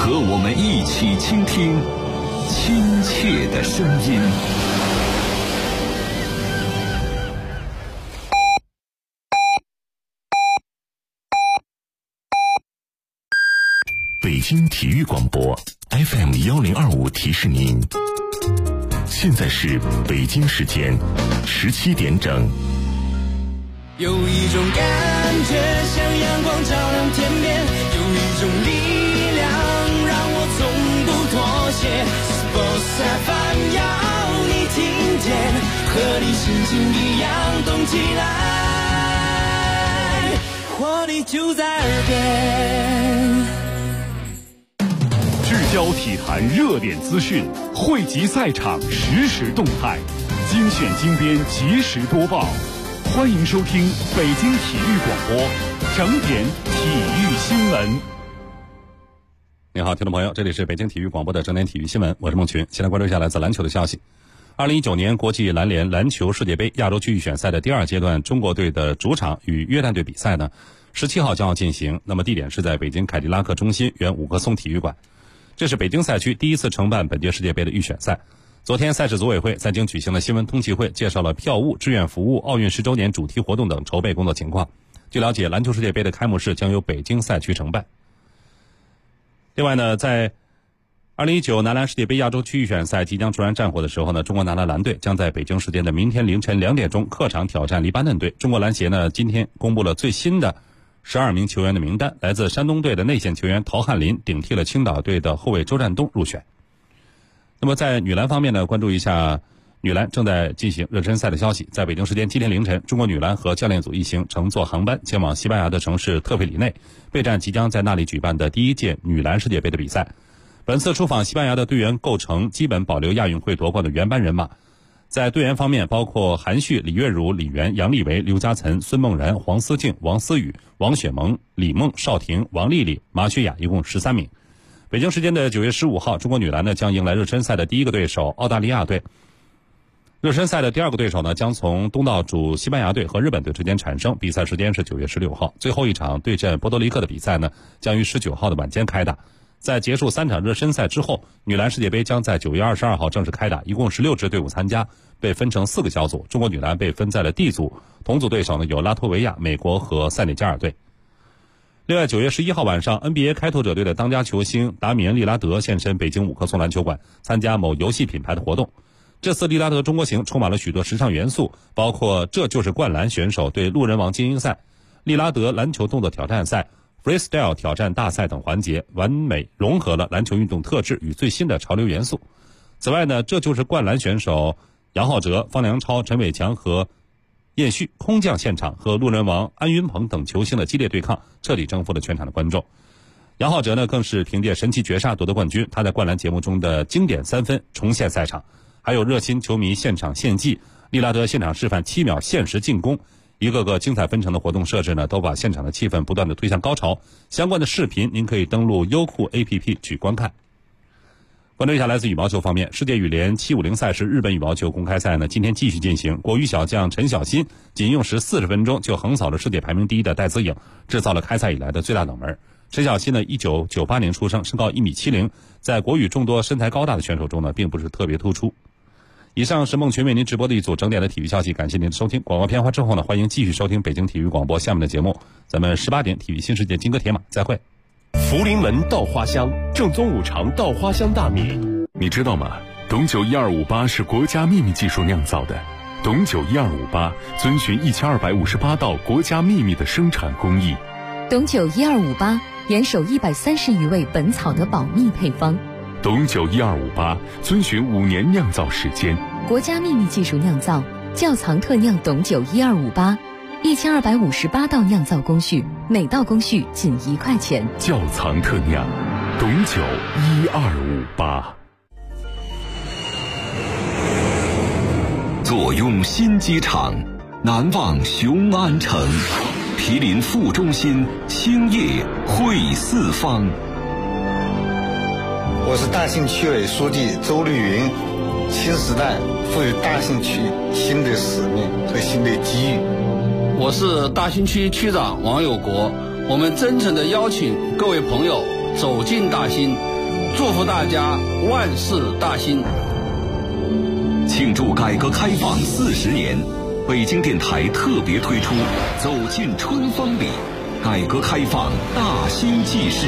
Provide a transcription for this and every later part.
和我们一起倾听亲切的声音。 北京体育广播 FM1025 提示您，现在是北京时间17点整。 有一种感觉像阳光照亮天边，有一种力量让我从不妥协。Sports FM 要你听见，和你心情一样动起来，活力就在耳边。 聚焦体坛热点资讯，汇集赛场实时动态，精选精编及时播报。欢迎收听北京体育广播整点体育新闻。 你好，听众朋友，这里是北京体育广播的整点体育新闻，我是孟群。先来关注一下来自篮球的消息。2019年国际篮联篮球世界杯亚洲区预选赛的第二阶段，中国队的主场与约旦队比赛呢，17号将要进行。那么地点是在北京凯迪拉克中心原五棵松体育馆。这是北京赛区第一次承办本届世界杯的预选赛。昨天赛事组委会在京举行了新闻通气会，介绍了票务、志愿服务、奥运10周年主题活动等筹备工作情况。据了解，篮球世界杯的开幕式将由北京赛区承办。另外呢，在2019男篮世界杯亚洲区预选赛即将重燃战火的时候呢，中国男篮篮队将在北京时间的明天凌晨2点钟客场挑战黎巴嫩队。中国篮协呢今天公布了最新的12名球员的名单，来自山东队的内线球员陶汉林顶替了青岛队的后卫周占东入选。那么在女篮方面呢，关注一下女篮正在进行热身赛的消息。在北京时间今天凌晨，中国女篮和教练组一行乘坐航班前往西班牙的城市特佩里内，备战即将在那里举办的第一届女篮世界杯的比赛。本次出访西班牙的队员构成基本保留亚运会夺冠的原班人马。在队员方面，包括韩旭、李月如、李媛、杨丽维、刘嘉岑、孙梦然、黄思静、王思雨、王雪萌、李梦、邵婷、王丽丽、马雪雅，一共13名。北京时间的9月15号，中国女篮呢将迎来热身赛的第一个对手澳大利亚队。热身赛的第二个对手呢将从东道主西班牙队和日本队之间产生，比赛时间是9月16号。最后一场对阵波多黎各的比赛呢将于19号的晚间开打。在结束3场热身赛之后，女篮世界杯将在9月22号正式开打，一共16支队伍参加，被分成4个小组。中国女篮被分在了 D 组，同组对手呢有拉脱维亚、美国和塞内加尔队。另外，9月11号晚上 ，NBA 开拓者队的当家球星达米恩·利拉德现身北京五棵松篮球馆，参加某游戏品牌的活动。这次利拉德中国行充满了许多时尚元素，包括这就是灌篮选手对路人王精英赛、利拉德篮球动作挑战赛、Freestyle 挑战大赛等环节，完美融合了篮球运动特质与最新的潮流元素。此外呢，这就是灌篮选手杨浩哲、方良超、陈伟强和叶旭空降现场，和路人王安云鹏等球星的激烈对抗，彻底征服了全场的观众。杨浩哲呢，更是凭借神奇绝杀夺得冠军，他在灌篮节目中的经典3分重现赛场，还有热心球迷现场献技，利拉德现场示范7秒限时进攻。一个个精彩纷呈的活动设置呢，都把现场的气氛不断的推向高潮。相关的视频您可以登录优酷 APP 去观看。关注一下来自羽毛球方面，世界羽联750赛事日本羽毛球公开赛呢，今天继续进行。国羽小将陈小新仅用时40分钟就横扫了世界排名第1的戴资颖，制造了开赛以来的最大冷门。陈小新呢，1998年出生，身高1.70米，在国羽众多身材高大的选手中呢，并不是特别突出。以上是孟群为您直播的一组整点的体育消息，感谢您的收听。广告片花之后呢，欢迎继续收听北京体育广播下面的节目。咱们18点体育新世界金戈铁马再会。 福临门稻花香，正宗五常稻花香大米，你知道吗？董酒1258是国家秘密技术酿造的。董酒1258遵循1258道国家秘密的生产工艺。 董酒1258严守130余味本草的保密配方。 董酒1258遵循5年酿造时间， 国家秘密技术酿造，窖藏特酿董酒1258，1258道酿造工序，每道工序仅1块钱。 窖藏特酿，董酒1258。 坐拥新机场，难忘雄安城，毗邻副中心，兴业汇四方。 我是大兴区委书记周绿云。新时代赋予大兴区新的使命和新的机遇。 我是大兴区区长王有国。我们真诚地邀请各位朋友走进大兴， 祝福大家万事大兴。 庆祝改革开放40年，北京电台特别推出《走进春风里》，改革开放大兴纪事。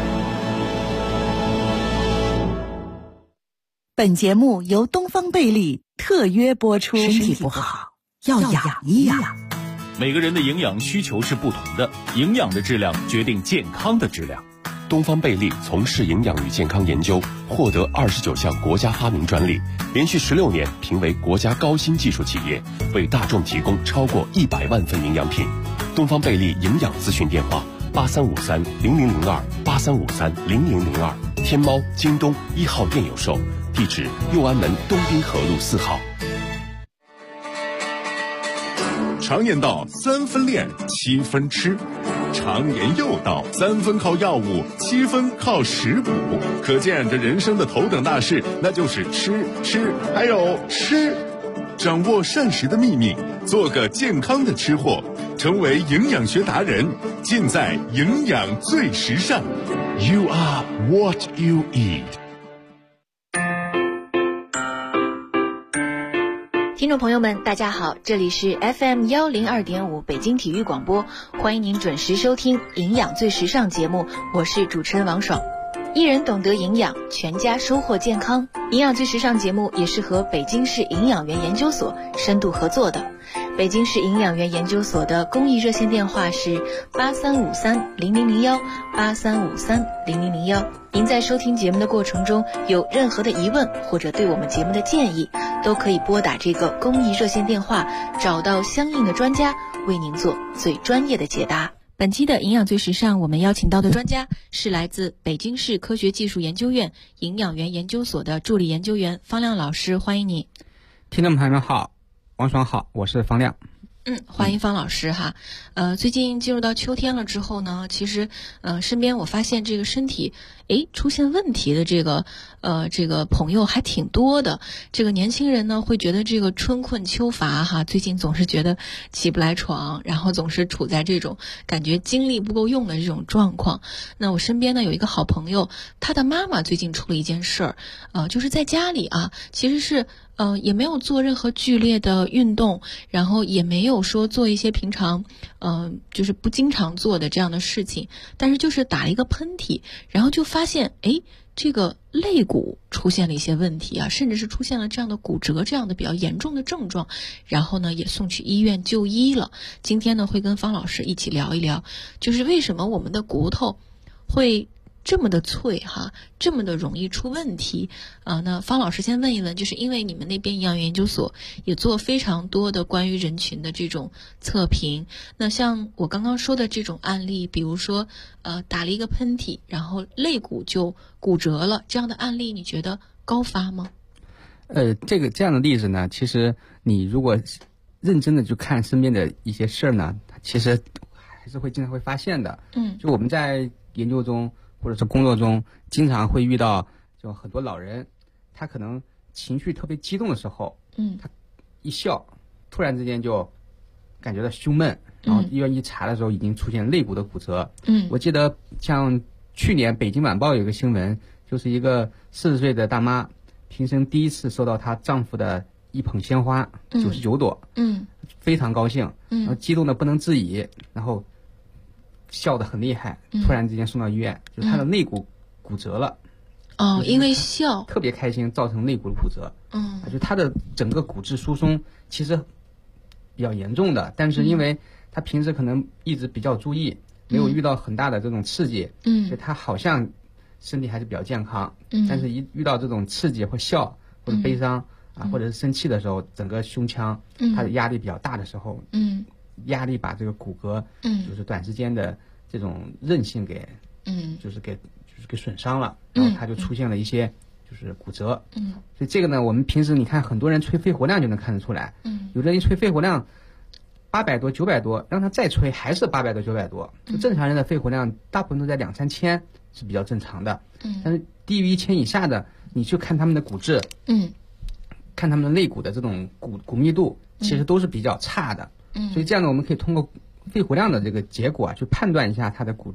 本节目由东方贝利特约播出。身体不好要养一养。 每个人的营养需求是不同的，营养的质量决定健康的质量。 东方贝利从事营养与健康研究，获得29项国家发明专利，连续16年评为国家高新技术企业，为大众提供超过100万份营养品。东方贝利营养咨询电话8353-0002，8353-0002，天猫、京东1号店有售，地址右安门东滨河路4号。 常言道3分练7分吃，常言又道3分靠药物7分靠食补，可见这人生的头等大事那就是吃还有吃。掌握膳食的秘密，做个健康的吃货，成为营养学达人，尽在营养最时尚。 You are what you eat。 听众朋友们大家好，这里是 FM102.5 北京体育广播，欢迎您准时收听营养最时尚节目，我是主持人王爽。一人懂得营养，全家收获健康。营养最时尚节目也是和北京市营养员研究所深度合作的。北京市营养员研究所的公益热线电话是8353-0001 8353-0001。您在收听节目的过程中有任何的疑问或者对我们节目的建议，都可以拨打这个公益热线电话，找到相应的专家为您做最专业的解答。本期的营养最时尚，我们邀请到的专家是来自北京市科学技术研究院营养员研究所的助理研究员方亮老师，欢迎你。 听众朋友们好，王爽好，我是方亮。 欢迎方老师哈。最近进入到秋天了之后呢，其实身边我发现这个身体出现问题的这个朋友还挺多的。这个年轻人呢会觉得这个春困秋乏哈，最近总是觉得起不来床，然后总是处在这种感觉精力不够用的这种状况。那我身边呢有一个好朋友，他的妈妈最近出了一件事儿，就是在家里啊，其实是也没有做任何剧烈的运动，然后也没有说做一些平常就是不经常做的这样的事情，但是就是打了一个喷嚏，然后就发现这个肋骨出现了一些问题啊，甚至是出现了这样的骨折这样的比较严重的症状，然后呢也送去医院就医了。今天呢会跟方老师一起聊一聊，就是为什么我们的骨头会这么的脆哈，这么的容易出问题那方老师先问一问，就是因为你们那边营养研究所也做非常多的关于人群的这种测评，那像我刚刚说的这种案例，比如说打了一个喷嚏，然后肋骨就骨折了，这样的案例你觉得高发吗？ 这样的例子呢，其实你如果认真的去看身边的一些事儿呢，其实还是会经常会发现的。就我们在研究中或者是工作中经常会遇到，就很多老人他可能情绪特别激动的时候，他一笑突然之间就感觉到胸闷，然后医院一查的时候已经出现肋骨的骨折。我记得像去年北京晚报有一个新闻，就是一个40岁的大妈平生第一次收到她丈夫的一捧鲜花，99朵，非常高兴，然后激动的不能自已，然后笑得很厉害，突然之间送到医院，就是他的肋骨骨折了。 因为笑特别开心，造成肋骨的骨折。就他的整个骨质疏松其实比较严重的，但是因为他平时可能一直比较注意，没有遇到很大的这种刺激，所以他好像身体还是比较健康。但是一遇到这种刺激或笑或者悲伤或者是生气的时候，整个胸腔它的压力比较大的时候，压力把这个骨骼就是短时间的这种韧性给给损伤了，然后它就出现了一些就是骨折。所以这个呢，我们平时你看很多人吹肺活量就能看得出来，有的人一吹肺活量800多900多，让他再吹还是800多900多，就正常人的肺活量大部分都在2-3千是比较正常的。但是低于1000以下的，你去看他们的骨质，看他们的肋骨的这种骨密度，其实都是比较差的。所以这样呢，我们可以通过肺活量的这个结果去判断一下它的骨质，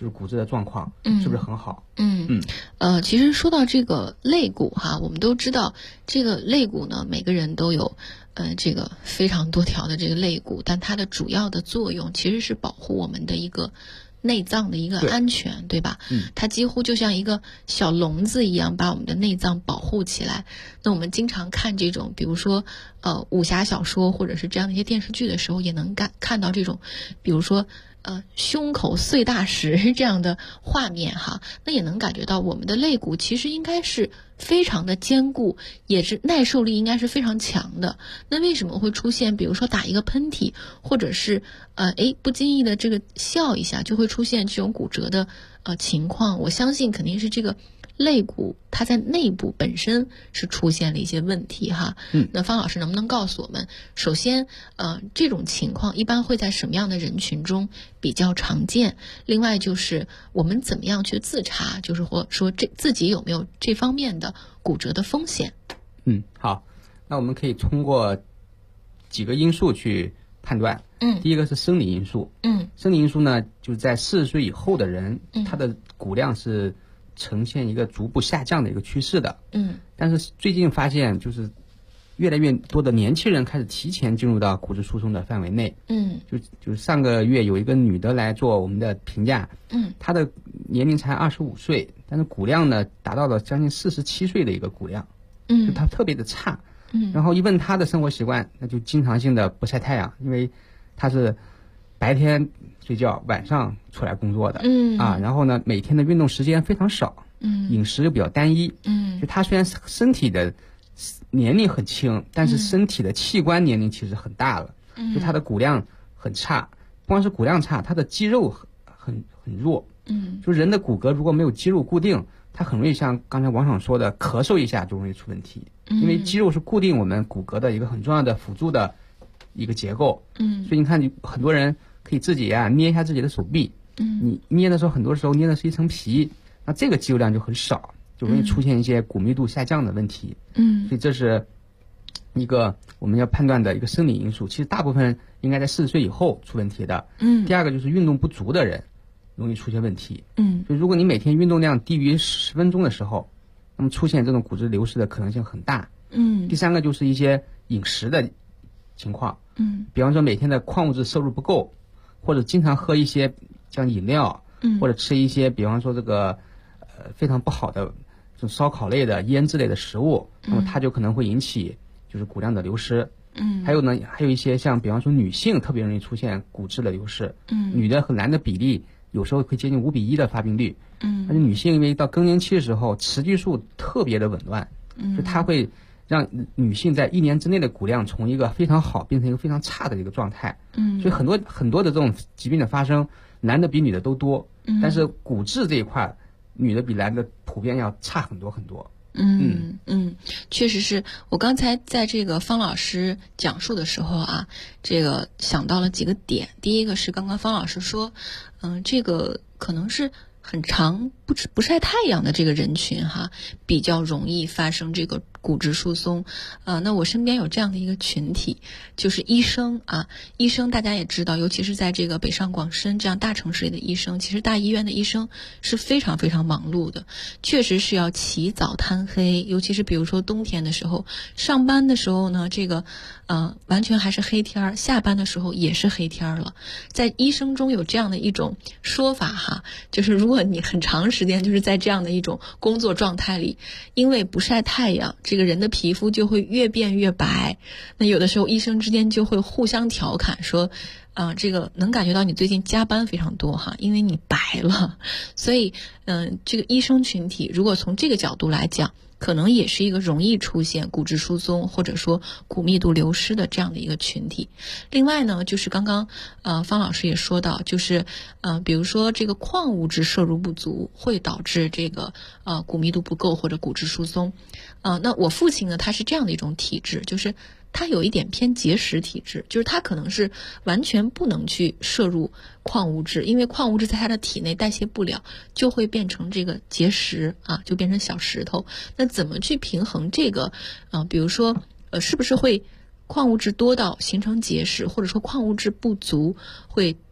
就是骨质的状况是不是很好。 其实说到这个肋骨哈，我们都知道这个肋骨呢，每个人都有这个非常多条的这个肋骨，但它的主要的作用其实是保护我们的一个内脏的一个安全， 对吧？它几乎就像一个小笼子一样，把我们的内脏保护起来。那我们经常看这种，比如说武侠小说或者是这样的一些电视剧的时候，也能看到这种，比如说胸口碎大石这样的画面哈，那也能感觉到我们的肋骨其实应该是非常的坚固，也是耐受力应该是非常强的。那为什么会出现比如说打一个喷嚏，或者是不经意的这个笑一下就会出现这种骨折的情况？我相信肯定是这个肋骨它在内部本身是出现了一些问题哈。那方老师能不能告诉我们，首先这种情况一般会在什么样的人群中比较常见？另外就是我们怎么样去自查，就是说自己有没有这方面的骨折的风险？ 好，那我们可以通过几个因素去判断。第一个是生理因素。生理因素呢，就是在40岁以后的人，他的骨量是呈现一个逐步下降的一个趋势的。但是最近发现，就是越来越多的年轻人开始提前进入到骨质疏松的范围内。就上个月有一个女的来做我们的评价，她的年龄才25岁，但是骨量呢达到了将近47岁的一个骨量。就她特别的差。然后一问她的生活习惯，那就经常性的不晒太阳，因为她是白天睡觉，晚上出来工作的。然后呢，每天的运动时间非常少。饮食又比较单一。就她虽然身体的年龄很轻，但是身体的器官年龄其实很大了。就她的骨量很差，不光是骨量差，她的肌肉很弱。就人的骨骼如果没有肌肉固定，它很容易像刚才王爽说的，咳嗽一下就容易出问题。因为肌肉是固定我们骨骼的一个很重要的辅助的一个结构。所以你看，很多人可以自己捏一下自己的手臂。你捏的时候，很多时候捏的是一层皮，那这个肌肉量就很少，就容易出现一些骨密度下降的问题。所以这是一个我们要判断的一个生理因素。其实大部分应该在40岁以后出问题的。第二个就是运动不足的人容易出现问题。就如果你每天运动量低于10分钟的时候，那么出现这种骨质流失的可能性很大。第三个就是一些饮食的情况。比方说每天的矿物质摄入不够，或者经常喝一些像饮料，或者吃一些比方说这个非常不好的这种烧烤类的腌制类的食物，那么它就可能会引起就是骨量的流失。还有一些像比方说女性特别容易出现骨质的流失。女的和男的比例有时候会接近5:1的发病率。而且女性因为到更年期的时候雌激素特别的紊乱，就它会让女性在1年之内的骨量从一个非常好变成一个非常差的一个状态。所以很多的这种疾病的发生，男的比女的都多。但是骨质这一块，女的比男的普遍要差很多很多。 确实是。我刚才在这个方老师讲述的时候啊，这个想到了几个点。第一个是刚刚方老师说，这个可能是很长不晒太阳的这个人群哈，比较容易发生这个骨质疏松。那我身边有这样的一个群体，就是医生啊。医生大家也知道，尤其是在这个北上广深这样大城市里的医生，其实大医院的医生是非常非常忙碌的，确实是要起早贪黑。尤其是比如说冬天的时候，上班的时候呢，这个完全还是黑天儿，下班的时候也是黑天儿了。在医生中有这样的一种说法哈，就是如果你很长时间就是在这样的一种工作状态里，因为不晒太阳，这个人的皮肤就会越变越白。那有的时候医生之间就会互相调侃说，这个能感觉到你最近加班非常多哈，因为你白了。所以这个医生群体如果从这个角度来讲，可能也是一个容易出现骨质疏松或者说骨密度流失的这样的一个群体。另外呢，就是刚刚方老师也说到，就是比如说这个矿物质摄入不足会导致这个骨密度不够或者骨质疏松。那我父亲呢，他是这样的一种体质，就是他有一点偏结石体质，就是他可能是完全不能去摄入矿物质，因为矿物质在他的体内代谢不了，就会变成这个结石啊，就变成小石头。那怎么去平衡这个比如说是不是会矿物质多到形成结石，或者说矿物质不足会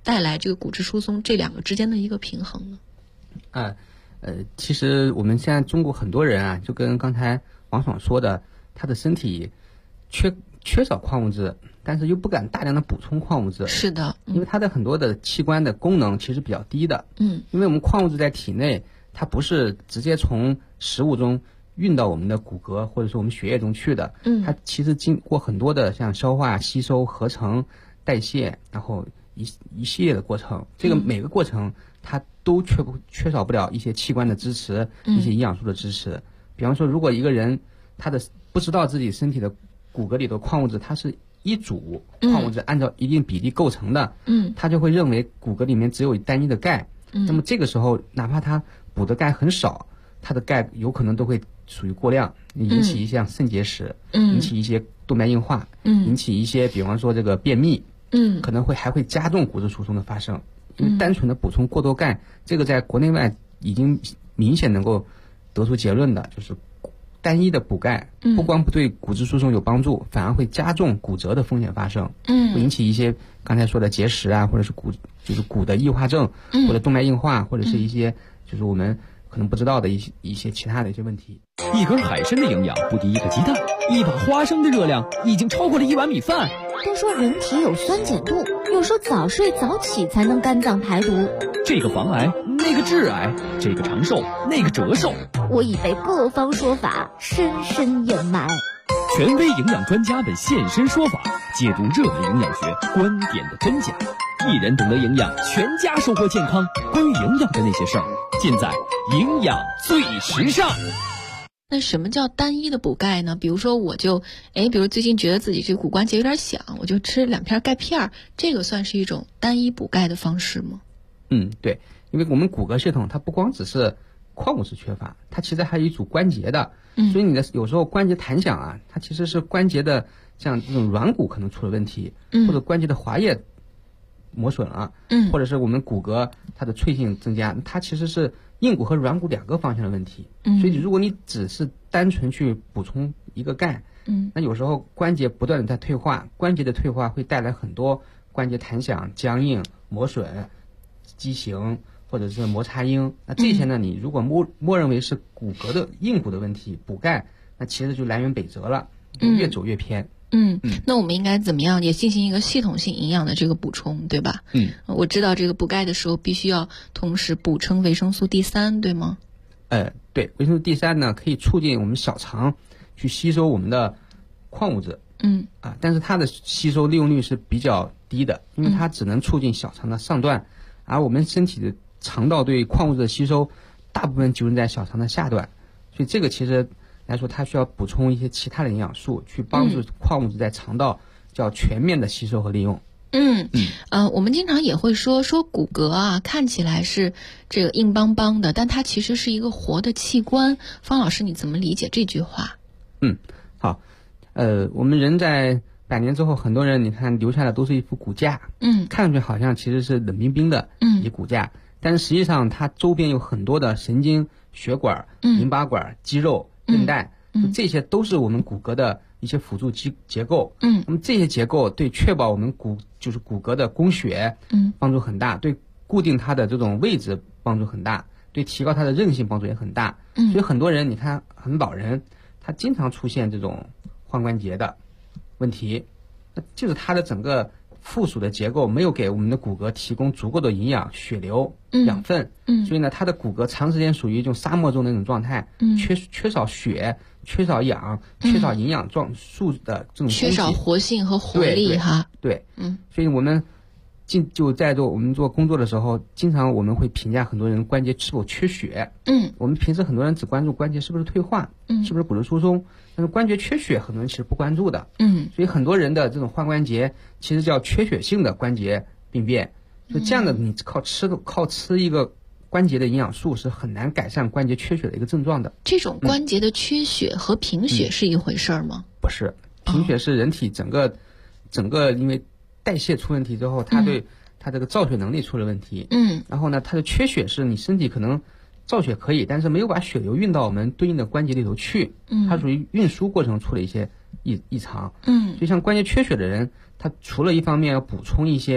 带来这个骨质疏松这两个之间的一个平衡呢？ 其实我们现在中国很多人啊，就跟刚才王爽说的，他的身体缺少矿物质，但是又不敢大量的补充矿物质。 是的， 因为它的很多的器官的功能其实比较低的。因为我们矿物质在体内，它不是直接从食物中运到我们的骨骼或者说我们血液中去的。它其实经过很多的像消化、吸收、合成、代谢，然后一系列的过程。这个每个过程它都缺少不了一些器官的支持，一些营养素的支持。比方说，如果一个人他的不知道自己身体的骨骼里的矿物质它是一组矿物质按照一定比例构成的，他就会认为骨骼里面只有单一的钙。那么这个时候哪怕他补的钙很少，他的钙有可能都会属于过量，引起一些肾结石，引起一些动脉硬化，引起一些比方说这个便秘，可能还会加重骨质疏松的发生。因为单纯的补充过多钙，这个在国内外已经明显能够得出结论的，就是单一的补钙不光不对骨质疏松有帮助，反而会加重骨折的风险发生，会引起一些刚才说的结石啊，或者是骨的异化症，或者动脉硬化，或者是一些就是我们可能不知道的一些其他的一些问题。 一根海参的营养不敌一个鸡蛋，一把花生的热量已经超过了1碗米饭。 都说人体有酸碱度，有说早睡早起才能肝脏排毒， 这个防癌，那个致癌，这个长寿，那个折寿。 我已被各方说法深深掩埋。 权威营养专家们现身说法，解读热门营养学观点的真假。一人懂得营养，全家收获健康。关于营养的那些事儿，尽在营养最时尚。 那什么叫单一的补钙呢？比如说比如最近觉得自己这个骨关节有点响，我就吃2片钙片，这个算是一种单一补钙的方式吗？ 对，因为我们骨骼系统它不光只是矿物质缺乏，它其实还有一组关节的，所以你的有时候关节弹响啊，它其实是关节的像这种软骨可能出了问题，或者关节的滑液磨损了，或者是我们骨骼它的脆性增加，它其实是硬骨和软骨2个方向的问题。所以如果你只是单纯去补充一个钙，那有时候关节不断的在退化，关节的退化会带来很多关节弹响、僵硬、磨损、畸形或者是摩擦音。那这些呢，你如果默认为是骨骼的硬骨的问题，补钙那其实就南辕北辙了，越走越偏。 那我们应该怎么样也进行一个系统性营养的这个补充，对吧？我知道这个补钙的时候必须要同时补充维生素 D3， 对吗？ 对，维生素 D3 呢可以促进我们小肠去吸收我们的矿物质，但是它的吸收利用率是比较低的，因为它只能促进小肠的上段，而我们身体的肠道对矿物质的吸收大部分集中在小肠的下段，所以这个其实来说，它需要补充一些其他的营养素，去帮助矿物质在肠道叫全面的吸收和利用。 我们经常也会说骨骼啊，看起来是这个硬邦邦的，但它其实是一个活的器官。方老师，你怎么理解这句话？ 好，我们人在100年之后，很多人你看留下的都是一副骨架，看上去好像其实是冷冰冰的一骨架，但是实际上它周边有很多的神经、血管、淋巴管、肌肉、韧带，这些都是我们骨骼的一些辅助结构。那么这些结构对确保我们骨骼的供血帮助很大，对固定它的这种位置帮助很大，对提高它的韧性帮助也很大。所以很多人你看很老人，他经常出现这种换关节的问题，那就是他的整个附属的结构没有给我们的骨骼提供足够的营养、血流、养分，所以呢，他的骨骼长时间属于一种沙漠中的那种状态，缺少血、缺少氧、缺少营养素的这种缺少活性和活力哈。 对，所以我们我们做工作的时候，经常我们会评价很多人关节是否缺血。我们平时很多人只关注关节是不是退化，是不是骨质疏松，但是关节缺血很多人其实不关注的。所以很多人的这种换关节其实叫缺血性的关节病变。所以这样的你靠吃一个关节的营养素是很难改善关节缺血的一个症状的。 这种关节的缺血和贫血是一回事吗？ 不是，贫血是人体整个因为代谢出问题之后，它对它这个造血能力出了问题。然后呢，它的缺血是你身体可能造血可以，但是没有把血流运到我们对应的关节里头去，它属于运输过程出了一些异常。所以像关节缺血的人，他除了一方面要补充一些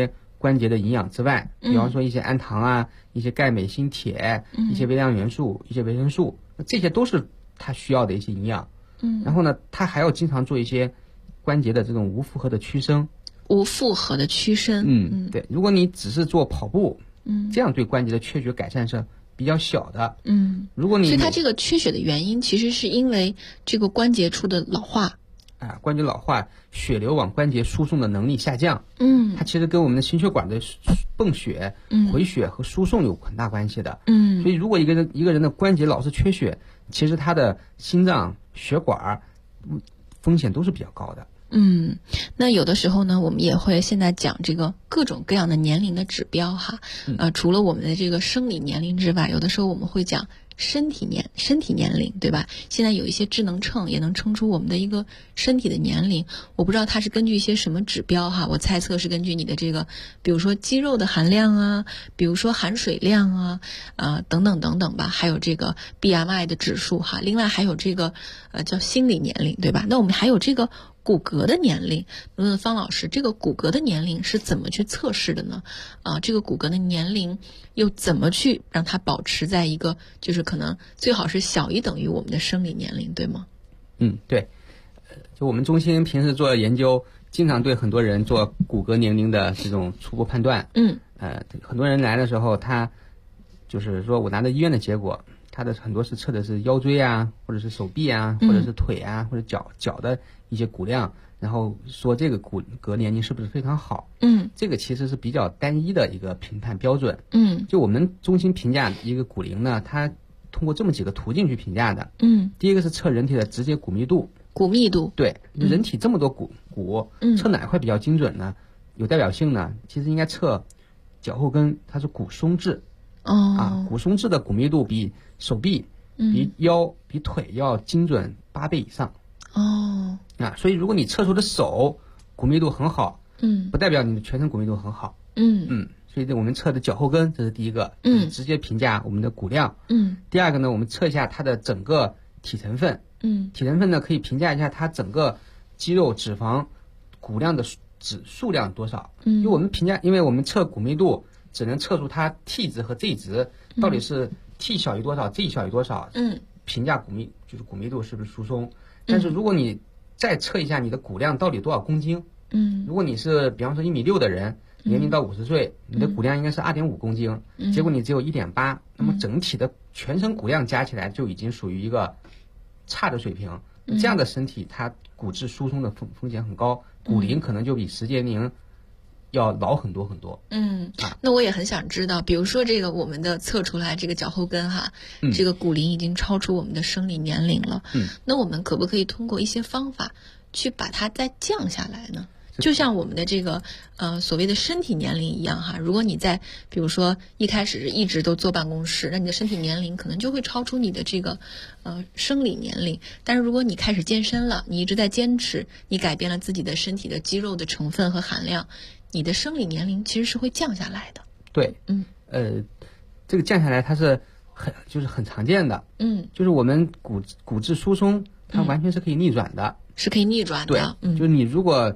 关节的营养之外，比方说一些氨糖啊、一些钙、镁、锌、铁、一些微量元素、一些维生素，这些都是它需要的一些营养。然后呢，它还要经常做一些关节的这种无负荷的屈伸。 无负荷的屈伸。 对。如果你只是做跑步，这样对关节的缺血改善是比较小的。如果你所以它这个缺血的原因其实是因为这个关节处的老化。 关节老化，血流往关节输送的能力下降。它其实跟我们的心血管的泵血、回血和输送有很大关系的。所以如果一个人的关节老是缺血，其实他的心脏、血管风险都是比较高的。 那有的时候呢，我们也会现在讲这个各种各样的年龄的指标哈。除了我们的这个生理年龄之外，有的时候我们会讲身体年龄，对吧？现在有一些智能秤也能称出我们的一个身体的年龄。我不知道它是根据一些什么指标哈，我猜测是根据你的这个，比如说肌肉的含量啊，比如说含水量啊，等等等等吧，还有这个 BMI 的指数哈。另外还有这个叫心理年龄，对吧？那我们还有这个骨骼的年龄。问问方老师，这个骨骼的年龄是怎么去测试的呢？这个骨骼的年龄又怎么去让它保持在一个就是可能最好是小于等于我们的生理年龄，对吗？ 对。就我们中心平时做研究，经常对很多人做骨骼年龄的这种初步判断。很多人来的时候，他就是说我拿到医院的结果，他的很多是测的是腰椎啊，或者是手臂啊，或者是腿啊，或者脚的一些骨量，然后说这个骨骼年龄是不是非常好。这个其实是比较单一的一个评判标准。就我们中心评价一个骨龄呢，它通过这么几个途径去评价的。第一个是测人体的直接骨密度。对，人体这么多骨，测哪一块比较精准呢？有代表性呢？其实应该测脚后跟，它是骨松质。骨松质的骨密度比手臂、比腰、比腿要精准8倍以上。所以如果你测出的手骨密度很好，不代表你的全身骨密度很好。所以我们测的脚后跟，这是第一个，直接评价我们的骨量。第二个呢，我们测一下它的整个体成分。体成分呢可以评价一下它整个肌肉、脂肪、骨量的数量多少。因为我们评价，因为我们测骨密度只能测出它 T 值和 Z 值到底是 T 小于多少 ，Z 小于多少。评价骨密度是不是疏松。但是如果你再测一下你的骨量到底多少公斤，如果你是比方说1.6米的人，年龄到50岁，你的骨量应该是2.5公斤，结果你只有1.8，那么整体的全身骨量加起来就已经属于一个差的水平。这样的身体它骨质疏松的风险很高，骨龄可能就比实际年龄要老很多很多。 那我也很想知道，比如说这个我们的测出来这个脚后跟哈，这个骨龄已经超出我们的生理年龄了。那我们可不可以通过一些方法去把它再降下来呢？就像我们的这个所谓的身体年龄一样哈，如果你在比如说一开始一直都坐办公室，那你的身体年龄可能就会超出你的这个生理年龄。但是如果你开始健身了，你一直在坚持，你改变了自己的身体的肌肉的成分和含量，你的生理年龄其实是会降下来的。 对。这个降下来它是很常见的。就是我们骨质疏松它完全是可以逆转的。 是可以逆转的。 对。就是你如果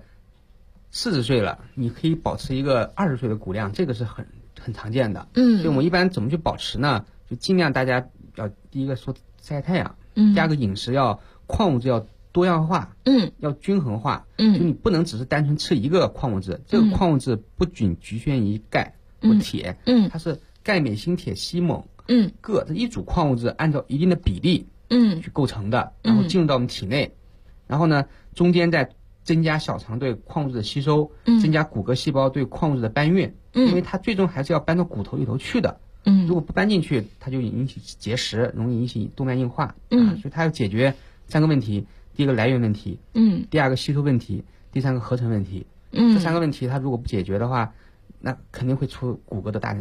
40岁了，你可以保持一个20岁的骨量，这个是很常见的。所以我们一般怎么去保持呢？就尽量大家要第一个说晒太阳，第二个饮食要矿物质要多样化，要均衡化。就你不能只是单纯吃一个矿物质，这个矿物质不仅局限于钙或铁，它是钙、镁、锌、铁、硒、锰、铬这一组矿物质按照一定的比例去构成的，然后进入到我们体内，然后呢中间再增加小肠对矿物质的吸收，增加骨骼细胞对矿物质的搬运，因为它最终还是要搬到骨头里头去的。如果不搬进去，它就引起结石，容易引起动脉硬化。所以它要解决3个问题：第一个来源问题，第二个吸收问题，第3个合成问题。这3个问题它如果不解决的话，那肯定会出骨骼的大问题。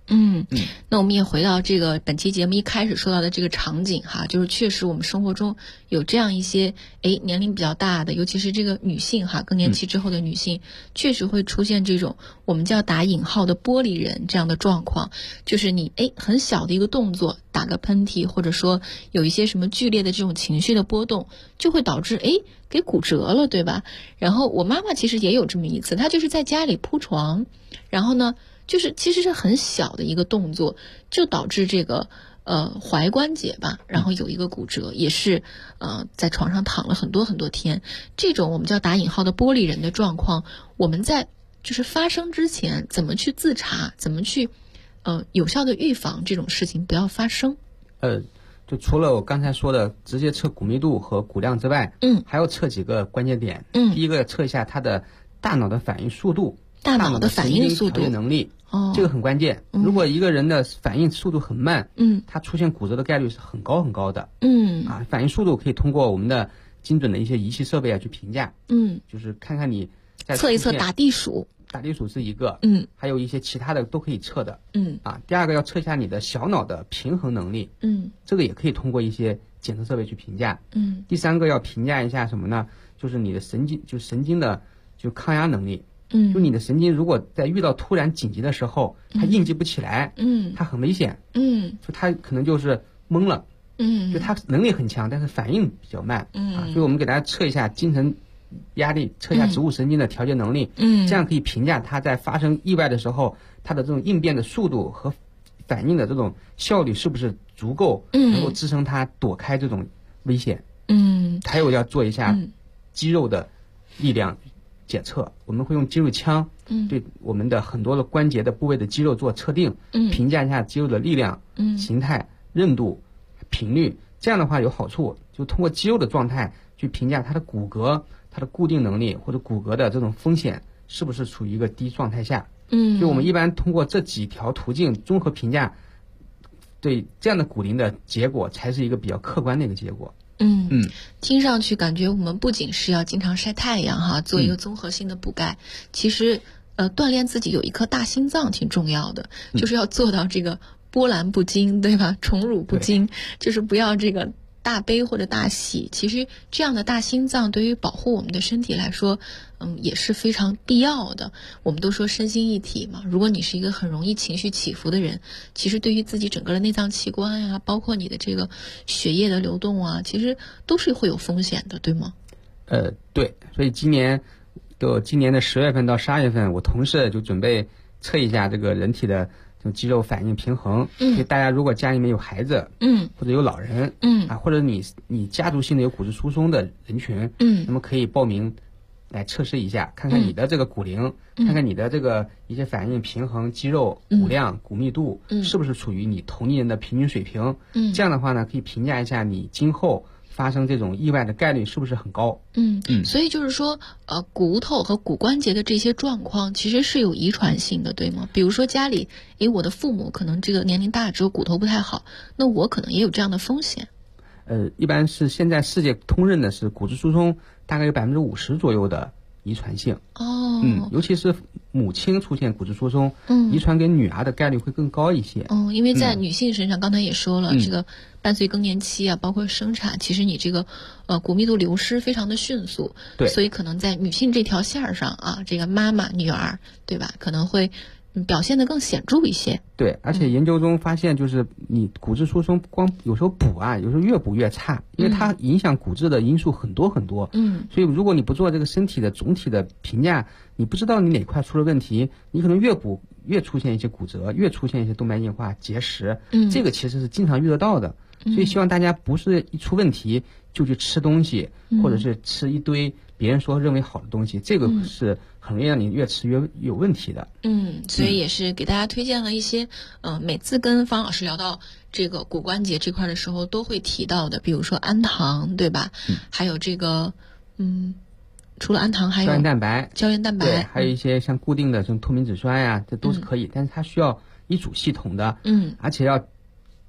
那我们也回到这个本期节目一开始说到的这个场景哈，就是确实我们生活中有这样一些年龄比较大的，尤其是这个女性哈，更年期之后的女性，确实会出现这种我们叫打引号的玻璃人这样的状况，就是你很小的一个动作，打个喷嚏，或者说有一些什么剧烈的这种情绪的波动，就会导致给骨折了，对吧？然后我妈妈其实也有这么一次，她就是在家里铺床，然后呢就是其实是很小的一个动作，就导致这个踝关节吧，然后有一个骨折，也是在床上躺了很多很多天。这种我们叫打引号的玻璃人的状况，我们在就是发生之前怎么去自查，怎么去有效的预防这种事情不要发生？ 就除了我刚才说的直接测骨密度和骨量之外，还要测几个关键点。第一个测一下他的大脑的反应速度， 大脑的反应速度、 调节能力，这个很关键。如果一个人的反应速度很慢，他出现骨折的概率是很高很高的。反应速度可以通过我们的精准的一些仪器设备去评价。就是看看你在测一测打地鼠。 打地鼠是一个，还有一些其他的都可以测的。第二个要测一下你的小脑的平衡能力。这个也可以通过一些检测设备去评价。第三个要评价一下什么呢？就是你的神经的抗压能力。就你的神经如果在遇到突然紧急的时候，它应激不起来，它很危险。就它可能就是懵了。就它能力很强，但是反应比较慢。所以我们给大家测一下精神压力，测一下植物神经的调节能力，这样可以评价它在发生意外的时候，它的这种应变的速度和反应的这种效率是不是足够，能够支撑它躲开这种危险。还有要做一下肌肉的力量检测，我们会用肌肉枪对我们的很多的关节的部位的肌肉做测定，评价一下肌肉的力量、形态、韧度、频率。这样的话有好处，就通过肌肉的状态去评价它的骨骼、它的固定能力或者骨骼的这种风险是不是处于一个低状态下。就我们一般通过这几条途径综合评价，对这样的骨龄的结果才是一个比较客观的一个结果。 听上去感觉我们不仅是要经常晒太阳哈，做一个综合性的补钙，其实锻炼自己有一颗大心脏挺重要的，就是要做到这个波澜不惊，对吧？宠辱不惊，就是不要这个大悲或者大喜。其实这样的大心脏对于保护我们的身体来说，也是非常必要的。我们都说身心一体嘛，如果你是一个很容易情绪起伏的人，其实对于自己整个的内脏器官呀，包括你的这个血液的流动啊，其实都是会有风险的，对吗？ 对，所以今年的10月份到12月份，我同事就准备测一下这个人体的肌肉反应平衡。所以大家如果家里面有孩子，或者有老人，或者你家族性的有骨质疏松的人群，那么可以报名来测试一下，看看你的这个骨龄，看看你的这个一些反应平衡、肌肉骨量、骨密度是不是处于你同龄人的平均水平。这样的话呢，可以评价一下你今后发生这种意外的概率是不是很高。 所以就是说骨头和骨关节的这些状况其实是有遗传性的，对吗？比如说家里我的父母可能这个年龄大了之后骨头不太好，那我可能也有这样的风险。 一般是现在世界通认的是骨质疏松大概有50%左右的遗传性。尤其是母亲出现骨质疏松，遗传给女儿的概率会更高一些。 因为在女性身上，刚才也说了，这个伴随更年期啊，包括生产，其实你这个骨密度流失非常的迅速。 对， 所以可能在女性这条线上啊，这个妈妈、女儿，对吧？可能会表现得更显著一些。 对，而且研究中发现，就是你骨质疏松光有时候补啊，有时候越补越差，因为它影响骨质的因素很多很多。所以如果你不做这个身体的总体的评价，你不知道你哪块出了问题，你可能越补越出现一些骨折，越出现一些动脉硬化、结石。这个其实是经常遇得到的。所以希望大家不是一出问题就去吃东西，或者是吃一堆别人认为好的东西，这个是很容易让你越吃越有问题的。 所以也是给大家推荐了一些每次跟方老师聊到这个骨关节这块的时候都会提到的，比如说氨糖，对吧？还有这个除了氨糖还有胶原蛋白， 对，还有一些像固定的这种透明质酸呀，这都是可以，但是它需要一组系统的，而且要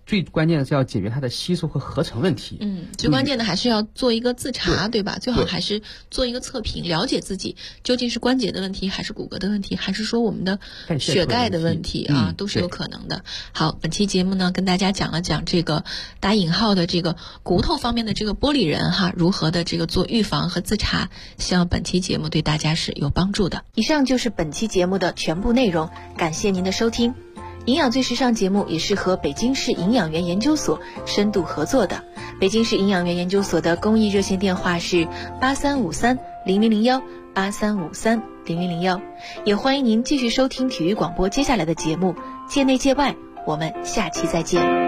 最关键的是要解决它的吸收和合成问题。 最关键的还是要做一个自查，对吧？最好还是做一个测评，了解自己究竟是关节的问题，还是骨骼的问题，还是说我们的血钙的问题啊，都是有可能的。好，本期节目呢，跟大家讲了讲这个打引号的这个骨头方面的这个玻璃人哈，如何的这个做预防和自查，希望本期节目对大家是有帮助的。 以上就是本期节目的全部内容，感谢您的收听。营养最时尚节目也是和北京市营养员研究所深度合作的。北京市营养员研究所的公益热线电话是83530001 83530001，也欢迎您继续收听体育广播接下来的节目，界内界外，我们下期再见。